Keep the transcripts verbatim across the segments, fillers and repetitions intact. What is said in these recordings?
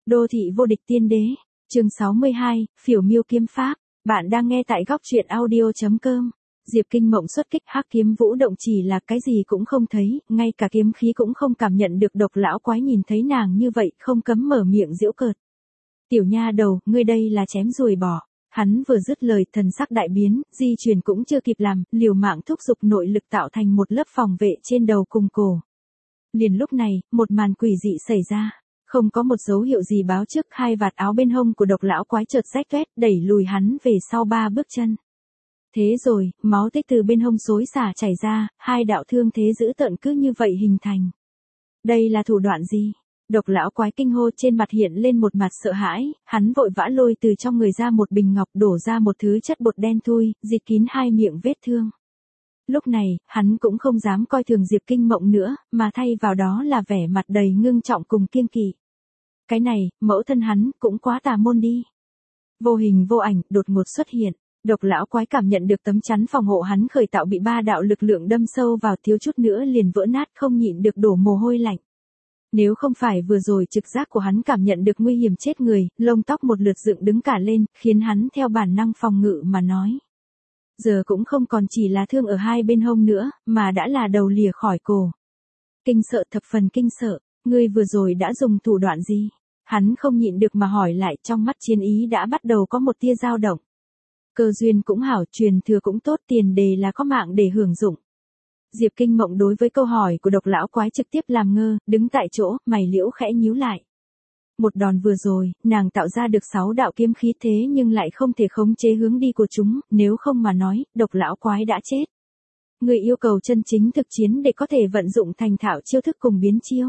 Đô thị vô địch tiên đế, chương sáu mươi hai, phiểu miêu kiếm pháp. Bạn đang nghe tại góc truyện audio chấm com. Diệp Kinh Mộng xuất kích hắc kiếm vũ động chỉ là cái gì cũng không thấy, ngay cả kiếm khí cũng không cảm nhận được. Độc lão quái nhìn thấy nàng như vậy không cấm mở miệng giễu cợt. Tiểu nha đầu, ngươi đây là chém ruồi bò. Hắn vừa dứt lời thần sắc đại biến, di chuyển cũng chưa kịp làm, liều mạng thúc giục nội lực tạo thành một lớp phòng vệ trên đầu cùng cổ. Liền lúc này, một màn quỷ dị xảy ra. Không có một dấu hiệu gì báo trước, hai vạt áo bên hông của độc lão quái chợt rách toét, đẩy lùi hắn về sau ba bước chân. Thế rồi, máu tích từ bên hông xối xả chảy ra, hai đạo thương thế dữ tợn cứ như vậy hình thành. Đây là thủ đoạn gì? Độc lão quái kinh hô, trên mặt hiện lên một mặt sợ hãi, hắn vội vã lôi từ trong người ra một bình ngọc, đổ ra một thứ chất bột đen thui, bịt kín hai miệng vết thương. Lúc này, hắn cũng không dám coi thường Diệp Kinh Mộng nữa, mà thay vào đó là vẻ mặt đầy ngưng trọng cùng kiêng kỵ. Cái này, mẫu thân hắn, cũng quá tà môn đi. Vô hình vô ảnh, đột ngột xuất hiện. Độc lão quái cảm nhận được tấm chắn phòng hộ hắn khởi tạo bị ba đạo lực lượng đâm sâu vào, thiếu chút nữa liền vỡ nát, không nhịn được đổ mồ hôi lạnh. Nếu không phải vừa rồi trực giác của hắn cảm nhận được nguy hiểm chết người, lông tóc một lượt dựng đứng cả lên, khiến hắn theo bản năng phòng ngự mà nói. Giờ cũng không còn chỉ là thương ở hai bên hông nữa, mà đã là đầu lìa khỏi cổ. Kinh sợ, thập phần kinh sợ, ngươi vừa rồi đã dùng thủ đoạn gì? Hắn không nhịn được mà hỏi lại, trong mắt chiến ý đã bắt đầu có một tia dao động. Cơ duyên cũng hảo, truyền thừa cũng tốt, tiền đề là có mạng để hưởng dụng. Diệp Kinh Mộng đối với câu hỏi của độc lão quái trực tiếp làm ngơ, đứng tại chỗ, mày liễu khẽ nhíu lại. Một đòn vừa rồi, nàng tạo ra được sáu đạo kiếm khí, thế nhưng lại không thể khống chế hướng đi của chúng, nếu không mà nói, độc lão quái đã chết. Người yêu cầu chân chính thực chiến để có thể vận dụng thành thạo chiêu thức cùng biến chiêu.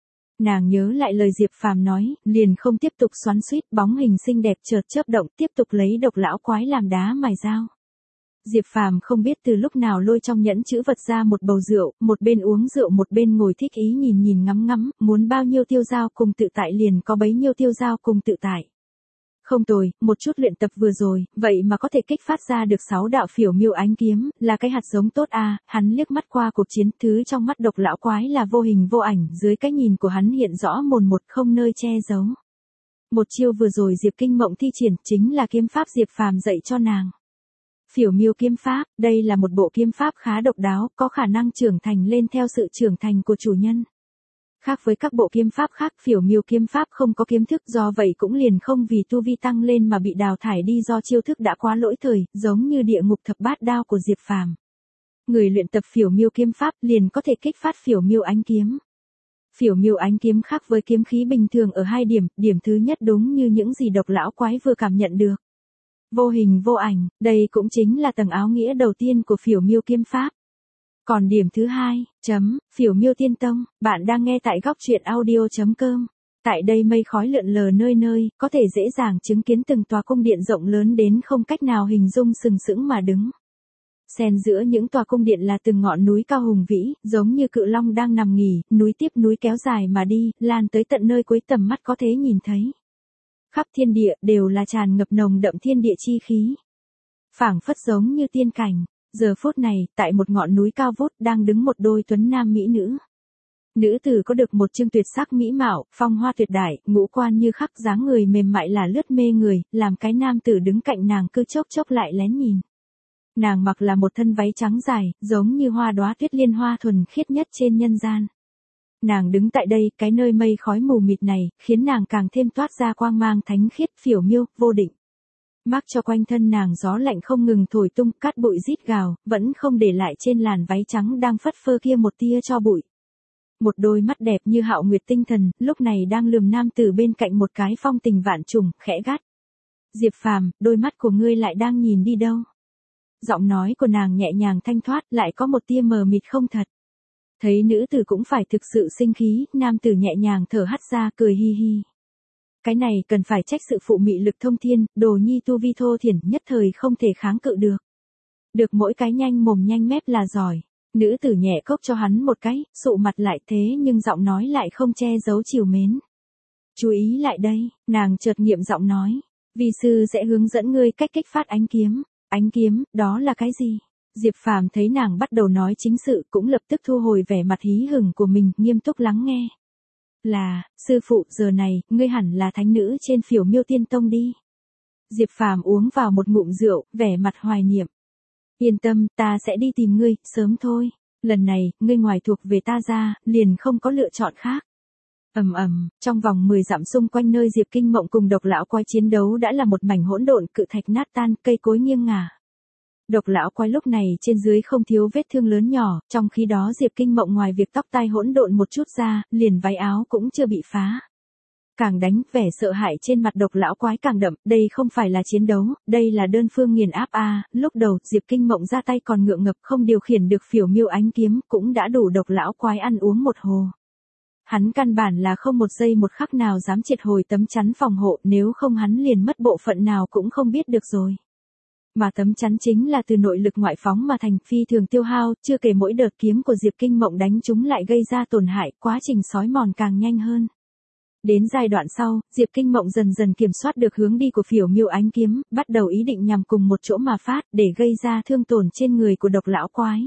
Nàng nhớ lại lời Diệp Phàm nói, liền không tiếp tục xoắn xuýt, bóng hình xinh đẹp chợt chớp động, tiếp tục lấy độc lão quái làm đá mài dao. Diệp Phàm không biết từ lúc nào lôi trong nhẫn chữ vật ra một bầu rượu, một bên uống rượu một bên ngồi thích ý nhìn nhìn ngắm ngắm, muốn bao nhiêu tiêu dao cùng tự tại liền có bấy nhiêu tiêu dao cùng tự tại. Không tồi, một chút luyện tập vừa rồi, vậy mà có thể kích phát ra được sáu đạo phiểu miêu ánh kiếm, là cái hạt giống tốt à. Hắn liếc mắt qua cuộc chiến, thứ trong mắt độc lão quái là vô hình vô ảnh, dưới cái nhìn của hắn hiện rõ mồn một, không nơi che giấu. Một chiêu vừa rồi Diệp Kinh Mộng thi triển chính là kiếm pháp Diệp Phàm dạy cho nàng. Phiểu miêu kiếm pháp, đây là một bộ kiếm pháp khá độc đáo, có khả năng trưởng thành lên theo sự trưởng thành của chủ nhân. Khác với các bộ kiếm pháp khác, phiểu miêu kiếm pháp không có kiếm thức, do vậy cũng liền không vì tu vi tăng lên mà bị đào thải đi do chiêu thức đã quá lỗi thời, giống như địa ngục thập bát đao của Diệp Phàm. Người luyện tập phiểu miêu kiếm pháp liền có thể kích phát phiểu miêu ánh kiếm. Phiểu miêu ánh kiếm khác với kiếm khí bình thường ở hai điểm, điểm thứ nhất đúng như những gì độc lão quái vừa cảm nhận được. Vô hình vô ảnh, đây cũng chính là tầng áo nghĩa đầu tiên của phiểu miêu kiếm pháp. Còn điểm thứ hai, chấm, phiểu miêu tiên tông, bạn đang nghe tại góc truyện audio chấm com. Tại đây mây khói lượn lờ nơi nơi, có thể dễ dàng chứng kiến từng tòa cung điện rộng lớn đến không cách nào hình dung sừng sững mà đứng. Xen giữa những tòa cung điện là từng ngọn núi cao hùng vĩ, giống như cự long đang nằm nghỉ, núi tiếp núi kéo dài mà đi, lan tới tận nơi cuối tầm mắt có thể nhìn thấy. Khắp thiên địa đều là tràn ngập nồng đậm thiên địa chi khí. Phảng phất giống như tiên cảnh. Giờ phút này, tại một ngọn núi cao vút đang đứng một đôi tuấn nam mỹ nữ. Nữ tử có được một trương tuyệt sắc mỹ mạo, phong hoa tuyệt đại, ngũ quan như khắc, dáng người mềm mại là lướt mê người, làm cái nam tử đứng cạnh nàng cứ chốc chốc lại lén nhìn. Nàng mặc là một thân váy trắng dài, giống như hoa đóa tuyết liên hoa thuần khiết nhất trên nhân gian. Nàng đứng tại đây, cái nơi mây khói mù mịt này, khiến nàng càng thêm toát ra quang mang thánh khiết, phiểu miêu, vô định. Mắc cho quanh thân nàng gió lạnh không ngừng thổi tung, cát bụi rít gào, vẫn không để lại trên làn váy trắng đang phất phơ kia một tia cho bụi. Một đôi mắt đẹp như hạo nguyệt tinh thần, lúc này đang lườm nam tử bên cạnh một cái phong tình vạn trùng, khẽ gắt. Diệp Phàm, đôi mắt của ngươi lại đang nhìn đi đâu? Giọng nói của nàng nhẹ nhàng thanh thoát, lại có một tia mờ mịt không thật. Thấy nữ tử cũng phải thực sự sinh khí, nam tử nhẹ nhàng thở hắt ra, cười hi hi. Cái này cần phải trách sự phụ mị lực thông thiên, đồ nhi tu vi thô thiển, nhất thời không thể kháng cự được. Được mỗi cái nhanh mồm nhanh mép là giỏi. Nữ tử nhẹ cốc cho hắn một cái, sụ mặt lại, thế nhưng giọng nói lại không che giấu trìu mến. Chú ý lại đây, nàng chợt nghiệm giọng nói. Vi sư sẽ hướng dẫn ngươi cách kích phát ánh kiếm. Ánh kiếm, đó là cái gì? Diệp Phàm thấy nàng bắt đầu nói chính sự, cũng lập tức thu hồi vẻ mặt hí hửng của mình, nghiêm túc lắng nghe. Là, sư phụ, giờ này, ngươi hẳn là thánh nữ trên Phiểu Miêu Tiên Tông đi. Diệp Phàm uống vào một ngụm rượu, vẻ mặt hoài niệm. Yên tâm, ta sẽ đi tìm ngươi, sớm thôi. Lần này, ngươi ngoài thuộc về ta ra, liền không có lựa chọn khác. Ầm ầm, trong vòng mười dặm xung quanh nơi Diệp Kinh Mộng cùng Độc Lão Quái chiến đấu đã là một mảnh hỗn độn, cự thạch nát tan, cây cối nghiêng ngả. Độc Lão Quái lúc này trên dưới không thiếu vết thương lớn nhỏ, trong khi đó Diệp Kinh Mộng ngoài việc tóc tai hỗn độn một chút ra, liền váy áo cũng chưa bị phá. Càng đánh, vẻ sợ hãi trên mặt Độc Lão Quái càng đậm, đây không phải là chiến đấu, đây là đơn phương nghiền áp a. À. Lúc đầu, Diệp Kinh Mộng ra tay còn ngượng ngập không điều khiển được Phiểu Miêu ánh kiếm, cũng đã đủ Độc Lão Quái ăn uống một hồ. Hắn căn bản là không một giây một khắc nào dám triệt hồi tấm chắn phòng hộ, nếu không hắn liền mất bộ phận nào cũng không biết được rồi. Mà tấm chắn chính là từ nội lực ngoại phóng mà thành, phi thường tiêu hao, chưa kể mỗi đợt kiếm của Diệp Kinh Mộng đánh chúng lại gây ra tổn hại, quá trình xói mòn càng nhanh hơn. Đến giai đoạn sau, Diệp Kinh Mộng dần dần kiểm soát được hướng đi của Phiểu Miêu ánh kiếm, bắt đầu ý định nhằm cùng một chỗ mà phát, để gây ra thương tổn trên người của Độc Lão Quái.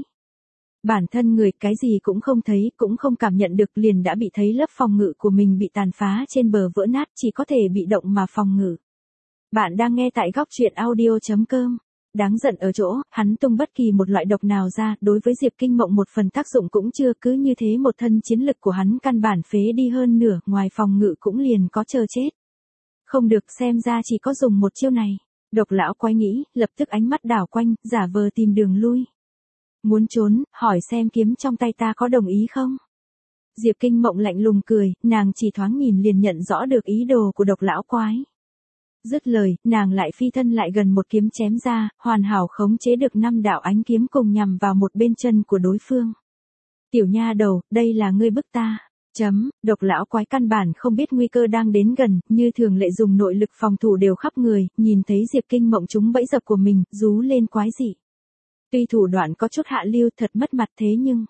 Bản thân người cái gì cũng không thấy, cũng không cảm nhận được, liền đã bị thấy lớp phòng ngự của mình bị tàn phá trên bờ vỡ nát, chỉ có thể bị động mà phòng ngự. Bạn đang nghe tại góc truyện audio chấm com. Đáng giận ở chỗ, hắn tung bất kỳ một loại độc nào ra, đối với Diệp Kinh Mộng một phần tác dụng cũng chưa, cứ như thế một thân chiến lực của hắn căn bản phế đi hơn nửa, ngoài phòng ngự cũng liền có chờ chết. Không được, xem ra chỉ có dùng một chiêu này. Độc Lão Quái nghĩ, lập tức ánh mắt đảo quanh, giả vờ tìm đường lui. Muốn trốn, hỏi xem kiếm trong tay ta có đồng ý không? Diệp Kinh Mộng lạnh lùng cười, nàng chỉ thoáng nhìn liền nhận rõ được ý đồ của Độc Lão Quái. Dứt lời, nàng lại phi thân lại gần một kiếm chém ra, hoàn hảo khống chế được năm đạo ánh kiếm cùng nhằm vào một bên chân của đối phương. Tiểu nha đầu, đây là ngươi bức ta. Chấm, Độc Lão Quái căn bản không biết nguy cơ đang đến gần, như thường lệ dùng nội lực phòng thủ đều khắp người, nhìn thấy Diệp Kinh Mộng trúng bẫy dập của mình, rú lên quái dị. Tuy thủ đoạn có chút hạ lưu, thật mất mặt, thế nhưng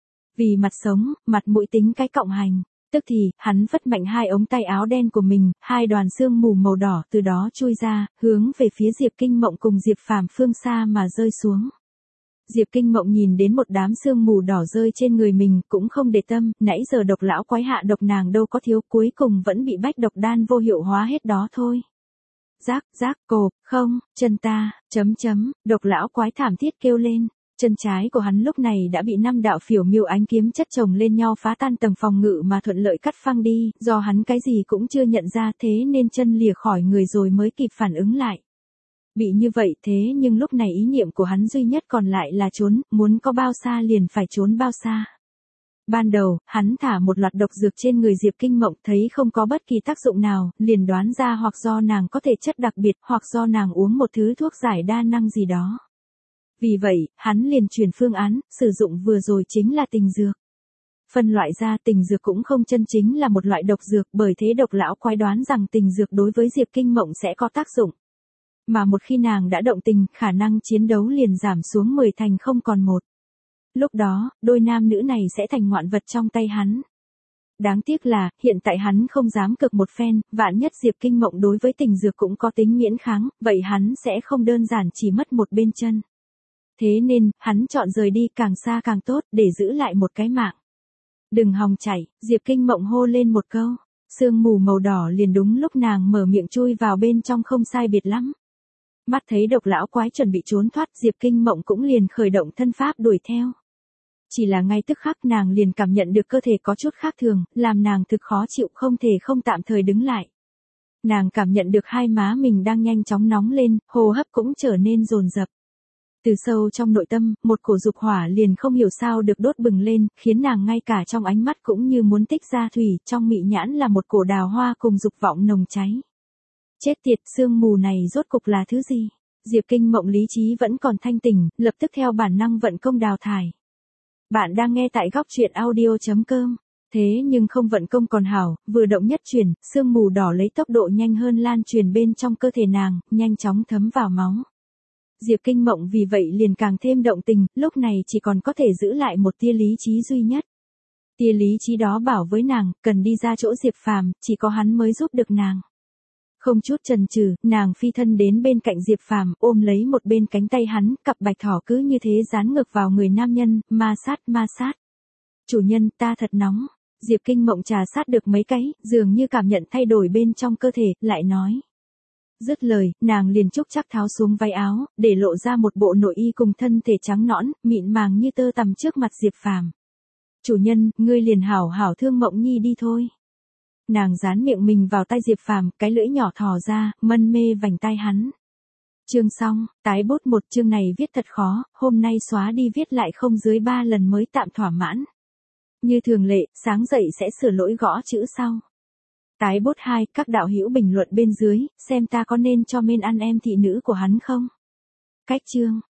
vì mặt sống, mặt mũi tính cái cộng hành. Tức thì, hắn vất mạnh hai ống tay áo đen của mình, hai đoàn sương mù màu đỏ từ đó chui ra, hướng về phía Diệp Kinh Mộng cùng Diệp Phàm phương xa mà rơi xuống. Diệp Kinh Mộng nhìn đến một đám sương mù đỏ rơi trên người mình, cũng không để tâm, nãy giờ Độc Lão Quái hạ độc nàng đâu có thiếu, cuối cùng vẫn bị bách độc đan vô hiệu hóa hết đó thôi. Giác, giác, cộp, không, chân ta, chấm chấm, Độc Lão Quái thảm thiết kêu lên. Chân trái của hắn lúc này đã bị năm đạo Phiểu Miêu ánh kiếm chất chồng lên nhau phá tan tầng phòng ngự mà thuận lợi cắt phăng đi, do hắn cái gì cũng chưa nhận ra, thế nên chân lìa khỏi người rồi mới kịp phản ứng lại. Bị như vậy thế nhưng lúc này ý niệm của hắn duy nhất còn lại là trốn, muốn có bao xa liền phải trốn bao xa. Ban đầu, hắn thả một loạt độc dược trên người Diệp Kinh Mộng, thấy không có bất kỳ tác dụng nào, liền đoán ra hoặc do nàng có thể chất đặc biệt, hoặc do nàng uống một thứ thuốc giải đa năng gì đó. Vì vậy, hắn liền chuyển phương án, sử dụng vừa rồi chính là tình dược. Phân loại ra tình dược cũng không chân chính là một loại độc dược, bởi thế Độc Lão Quái đoán rằng tình dược đối với Diệp Kinh Mộng sẽ có tác dụng. Mà một khi nàng đã động tình, khả năng chiến đấu liền giảm xuống mười thành không còn một. Lúc đó, đôi nam nữ này sẽ thành ngoạn vật trong tay hắn. Đáng tiếc là, hiện tại hắn không dám cực một phen, vạn nhất Diệp Kinh Mộng đối với tình dược cũng có tính miễn kháng, vậy hắn sẽ không đơn giản chỉ mất một bên chân. Thế nên, hắn chọn rời đi càng xa càng tốt, để giữ lại một cái mạng. Đừng hòng chạy, Diệp Kinh Mộng hô lên một câu. Sương mù màu đỏ liền đúng lúc nàng mở miệng chui vào bên trong không sai biệt lắm. Mắt thấy Độc Lão Quái chuẩn bị trốn thoát, Diệp Kinh Mộng cũng liền khởi động thân pháp đuổi theo. Chỉ là ngay tức khắc nàng liền cảm nhận được cơ thể có chút khác thường, làm nàng thực khó chịu, không thể không tạm thời đứng lại. Nàng cảm nhận được hai má mình đang nhanh chóng nóng lên, hô hấp cũng trở nên dồn dập. Từ sâu trong nội tâm, một cổ dục hỏa liền không hiểu sao được đốt bừng lên, khiến nàng ngay cả trong ánh mắt cũng như muốn tích ra thủy, trong mị nhãn là một cổ đào hoa cùng dục vọng nồng cháy. Chết tiệt, sương mù này rốt cục là thứ gì? Diệp Kinh Mộng lý trí vẫn còn thanh tỉnh, lập tức theo bản năng vận công đào thải. Bạn đang nghe tại góc truyện audio chấm com. Thế nhưng không vận công còn hảo, vừa động nhất chuyển, sương mù đỏ lấy tốc độ nhanh hơn lan truyền bên trong cơ thể nàng, nhanh chóng thấm vào máu. Diệp Kinh Mộng vì vậy liền càng thêm động tình, lúc này chỉ còn có thể giữ lại một tia lý trí duy nhất. Tia lý trí đó bảo với nàng, cần đi ra chỗ Diệp Phàm, chỉ có hắn mới giúp được nàng. Không chút chần chừ, nàng phi thân đến bên cạnh Diệp Phàm, ôm lấy một bên cánh tay hắn, cặp bạch thỏ cứ như thế dán ngược vào người nam nhân, ma sát ma sát. Chủ nhân, ta thật nóng. Diệp Kinh Mộng trà sát được mấy cái, dường như cảm nhận thay đổi bên trong cơ thể, lại nói. Dứt lời, nàng liền trúc chắc tháo xuống váy áo, để lộ ra một bộ nội y cùng thân thể trắng nõn, mịn màng như tơ tằm trước mặt Diệp Phàm. Chủ nhân, ngươi liền hảo hảo thương Mộng Nhi đi thôi. Nàng dán miệng mình vào tay Diệp Phàm, cái lưỡi nhỏ thò ra, mân mê vành tai hắn. Chương xong, tái bút một chương này viết thật khó, hôm nay xóa đi viết lại không dưới ba lần mới tạm thỏa mãn. Như thường lệ, sáng dậy sẽ sửa lỗi gõ chữ sau. Tái bút hai, các đạo hữu bình luận bên dưới, xem ta có nên cho men ăn em thị nữ của hắn không? Cách chương.